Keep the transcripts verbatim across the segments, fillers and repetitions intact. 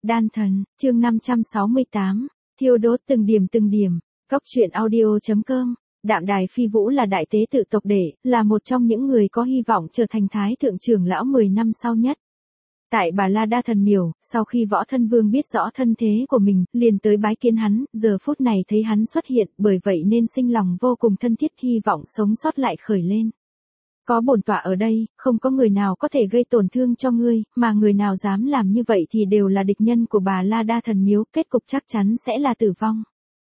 Đan thần, chương năm trăm sáu mươi tám, thiêu đốt từng điểm từng điểm. Cốc truyện audio.com. Đạm Đài Phi Vũ là đại tế tự tộc đệ, là một trong những người có hy vọng trở thành thái thượng trưởng lão mười năm sau nhất. Tại Bà La Đa Thần Miểu, sau khi Võ Thân Vương biết rõ thân thế của mình, liền tới bái kiến hắn, giờ phút này thấy hắn xuất hiện, bởi vậy nên sinh lòng vô cùng thân thiết, hy vọng sống sót lại khởi lên. Có bổn tọa ở đây, không có người nào có thể gây tổn thương cho ngươi, mà người nào dám làm như vậy thì đều là địch nhân của Bà La Đa Thần Miếu, kết cục chắc chắn sẽ là tử vong.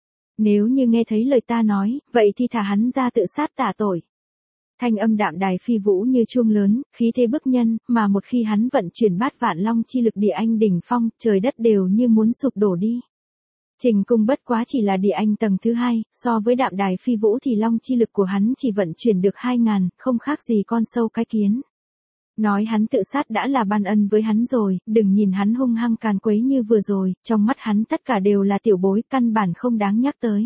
Nếu như nghe thấy lời ta nói, vậy thì thả hắn ra tự sát tạ tội. Thanh âm Đạm Đài Phi Vũ như chuông lớn, khí thế bức nhân, mà một khi hắn vận chuyển bát vạn long chi lực địa anh đỉnh phong, trời đất đều như muốn sụp đổ đi. Trình Cung bất quá chỉ là địa anh tầng thứ hai, so với Đạm Đài Phi Vũ thì long chi lực của hắn chỉ vận chuyển được hai ngàn, không khác gì con sâu cái kiến. Nói hắn tự sát đã là ban ân với hắn rồi, đừng nhìn hắn hung hăng càn quấy như vừa rồi, trong mắt hắn tất cả đều là tiểu bối, căn bản không đáng nhắc tới.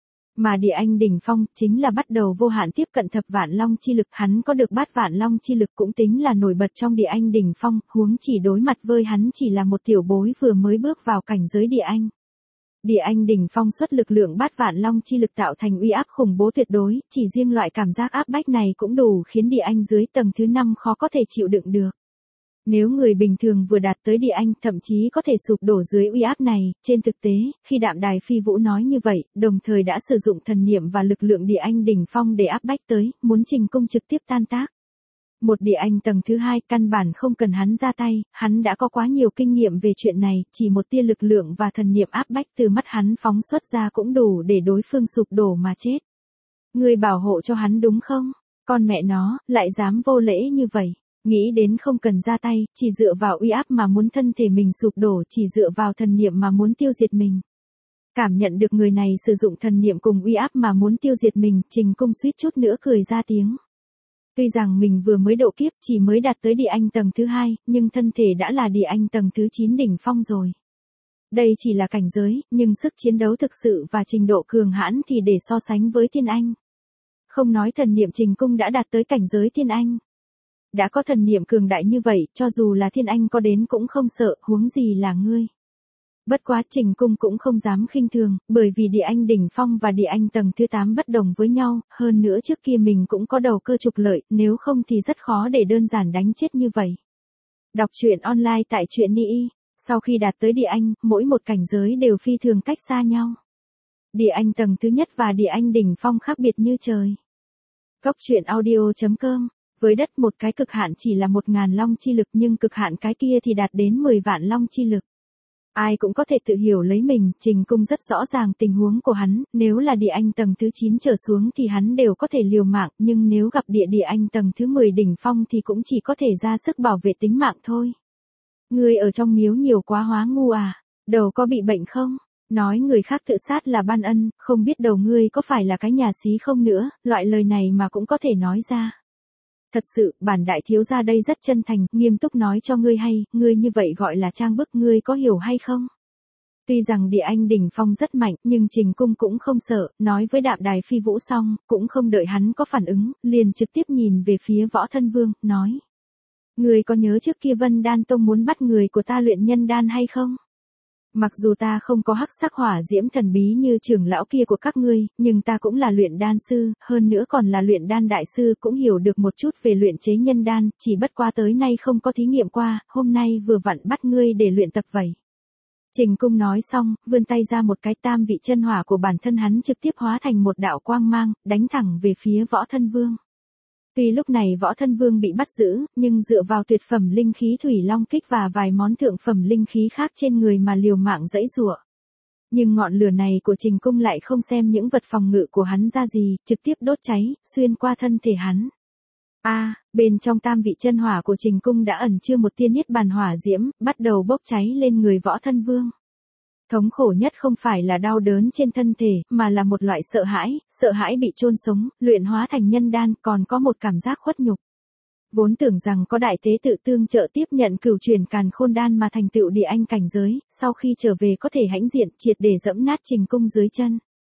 Mà địa anh đỉnh phong, chính là bắt đầu vô hạn tiếp cận thập vạn long chi lực, hắn có được bát vạn long chi lực cũng tính là nổi bật trong địa anh đỉnh phong, huống chỉ đối mặt với hắn chỉ là một tiểu bối vừa mới bước vào cảnh giới địa anh. Địa anh đỉnh phong xuất lực lượng bát vạn long chi lực tạo thành uy áp khủng bố tuyệt đối, chỉ riêng loại cảm giác áp bách này cũng đủ khiến địa anh dưới tầng thứ năm khó có thể chịu đựng được. Nếu người bình thường vừa đạt tới địa anh thậm chí có thể sụp đổ dưới uy áp này, trên thực tế, khi Đạm Đài Phi Vũ nói như vậy, đồng thời đã sử dụng thần niệm và lực lượng địa anh đỉnh phong để áp bách tới, muốn Trình Cung trực tiếp tan tác. Một địa anh tầng thứ hai căn bản không cần hắn ra tay, hắn đã có quá nhiều kinh nghiệm về chuyện này, chỉ một tia lực lượng và thần niệm áp bách từ mắt hắn phóng xuất ra cũng đủ để đối phương sụp đổ mà chết. Người bảo hộ cho hắn đúng không? Con mẹ nó, lại dám vô lễ như vậy. Nghĩ đến không cần ra tay, chỉ dựa vào uy áp mà muốn thân thể mình sụp đổ, chỉ dựa vào thần niệm mà muốn tiêu diệt mình. Cảm nhận được người này sử dụng thần niệm cùng uy áp mà muốn tiêu diệt mình, Trình Cung suýt chút nữa cười ra tiếng. Tuy rằng mình vừa mới độ kiếp, chỉ mới đạt tới địa anh tầng thứ hai, nhưng thân thể đã là địa anh tầng thứ chín đỉnh phong rồi. Đây chỉ là cảnh giới, nhưng sức chiến đấu thực sự và trình độ cường hãn thì để so sánh với thiên anh. Không nói thần niệm, Trình Cung đã đạt tới cảnh giới thiên anh. Đã có thần niệm cường đại như vậy, cho dù là thiên anh có đến cũng không sợ, huống gì là ngươi. Bất quá Trình Cung cũng không dám khinh thường, bởi vì địa anh đỉnh phong và địa anh tầng thứ tám bất đồng với nhau, hơn nữa trước kia mình cũng có đầu cơ trục lợi, nếu không thì rất khó để đơn giản đánh chết như vậy. Đọc truyện online tại truyện Ni. Sau khi đạt tới địa anh, mỗi một cảnh giới đều phi thường cách xa nhau. Địa anh tầng thứ nhất và địa anh đỉnh phong khác biệt như trời. Cốc truyện audio.com. Với đất một cái cực hạn chỉ là một ngàn long chi lực, nhưng cực hạn cái kia thì đạt đến mười vạn long chi lực. Ai cũng có thể tự hiểu lấy mình, Trình Cung rất rõ ràng tình huống của hắn, nếu là địa anh tầng thứ chín trở xuống thì hắn đều có thể liều mạng, nhưng nếu gặp địa địa anh tầng thứ mười đỉnh phong thì cũng chỉ có thể ra sức bảo vệ tính mạng thôi. Ngươi ở trong miếu nhiều quá hóa ngu à, đầu có bị bệnh không? Nói người khác tự sát là ban ân, không biết đầu ngươi có phải là cái nhà xí không nữa, loại lời này mà cũng có thể nói ra. Thật sự, bản đại thiếu gia đây rất chân thành, nghiêm túc nói cho ngươi hay, ngươi như vậy gọi là trang bức, ngươi có hiểu hay không? Tuy rằng địa anh đỉnh phong rất mạnh, nhưng Trình Cung cũng không sợ, nói với Đạm Đài Phi Vũ xong, cũng không đợi hắn có phản ứng, liền trực tiếp nhìn về phía Võ Thân Vương, nói. Ngươi có nhớ trước kia Vân Đan Tông muốn bắt người của ta luyện nhân đan hay không? Mặc dù ta không có hắc sắc hỏa diễm thần bí như trưởng lão kia của các ngươi, nhưng ta cũng là luyện đan sư, hơn nữa còn là luyện đan đại sư, cũng hiểu được một chút về luyện chế nhân đan, chỉ bất qua tới nay không có thí nghiệm qua, hôm nay vừa vặn bắt ngươi để luyện tập vậy. Trình Cung nói xong, vươn tay ra một cái, tam vị chân hỏa của bản thân hắn trực tiếp hóa thành một đạo quang mang, đánh thẳng về phía Võ Thân Vương. Tuy lúc này Võ Thân Vương bị bắt giữ, nhưng dựa vào tuyệt phẩm linh khí Thủy Long Kích và vài món thượng phẩm linh khí khác trên người mà liều mạng giãy giụa. Nhưng ngọn lửa này của Trình Cung lại không xem những vật phòng ngự của hắn ra gì, trực tiếp đốt cháy, xuyên qua thân thể hắn. A, à, bên trong tam vị chân hỏa của Trình Cung đã ẩn chứa một tia niết bàn hỏa diễm, bắt đầu bốc cháy lên người Võ Thân Vương. Thống khổ nhất không phải là đau đớn trên thân thể, mà là một loại sợ hãi, sợ hãi bị chôn sống, luyện hóa thành nhân đan, còn có một cảm giác khuất nhục. Vốn tưởng rằng có đại tế tự tương trợ tiếp nhận cửu truyền càn khôn đan mà thành tựu địa anh cảnh giới, sau khi trở về có thể hãnh diện triệt để dẫm nát Trình Cung dưới chân.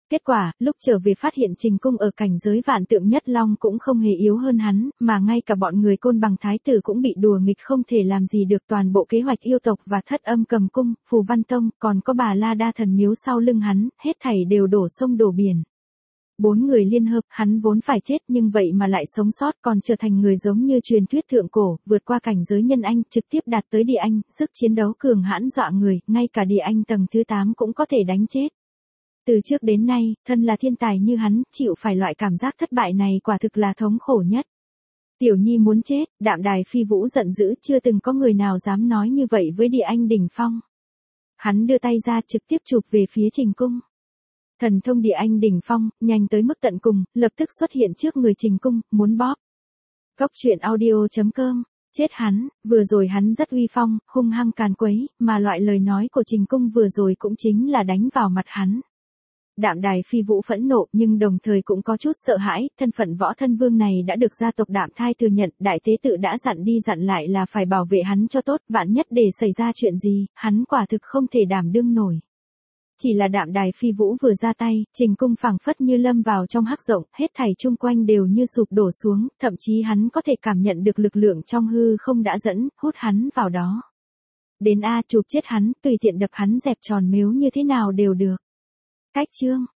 Kết quả, lúc trở về phát hiện Trình Cung ở cảnh giới vạn tượng nhất long cũng không hề yếu hơn hắn, mà ngay cả bọn người Côn Bằng thái tử cũng bị đùa nghịch không thể làm gì được, toàn bộ kế hoạch yêu tộc và Thất Âm Cầm Cung, Phù Văn Tông, còn có bà La Đa Thần Miếu sau lưng hắn, hết thảy đều đổ sông đổ biển. Bốn người liên hợp, hắn vốn phải chết nhưng vậy mà lại sống sót, còn trở thành người giống như truyền thuyết thượng cổ, vượt qua cảnh giới nhân anh, trực tiếp đạt tới địa anh, sức chiến đấu cường hãn dọa người, ngay cả địa anh tầng thứ tám cũng có thể đánh chết. Từ trước đến nay, thân là thiên tài như hắn, chịu phải loại cảm giác thất bại này quả thực là thống khổ nhất. Tiểu Nhi muốn chết, Đạm Đài Phi Vũ giận dữ, chưa từng có người nào dám nói như vậy với địa anh đỉnh phong. Hắn đưa tay ra trực tiếp chụp về phía Trình Cung. Thần thông địa anh đỉnh phong, nhanh tới mức tận cùng, lập tức xuất hiện trước người Trình Cung, muốn bóp. Cốc truyện audio chấm com, chết hắn, vừa rồi hắn rất uy phong, hung hăng càn quấy, mà loại lời nói của Trình Cung vừa rồi cũng chính là đánh vào mặt hắn. Đạm Đài Phi Vũ phẫn nộ nhưng đồng thời cũng có chút sợ hãi, thân phận võ thân vương này đã được gia tộc Đạm Thai thừa nhận, đại tế tự đã dặn đi dặn lại là phải bảo vệ hắn cho tốt, vạn nhất để xảy ra chuyện gì, hắn quả thực không thể đảm đương nổi. Chỉ là Đạm Đài Phi Vũ vừa ra tay, Trình Cung phảng phất như lâm vào trong hắc rộng, hết thảy chung quanh đều như sụp đổ xuống, thậm chí hắn có thể cảm nhận được lực lượng trong hư không đã dẫn, hút hắn vào đó. Đến A chụp chết hắn, tùy tiện đập hắn dẹp tròn mếu như thế nào đều được. Cách chương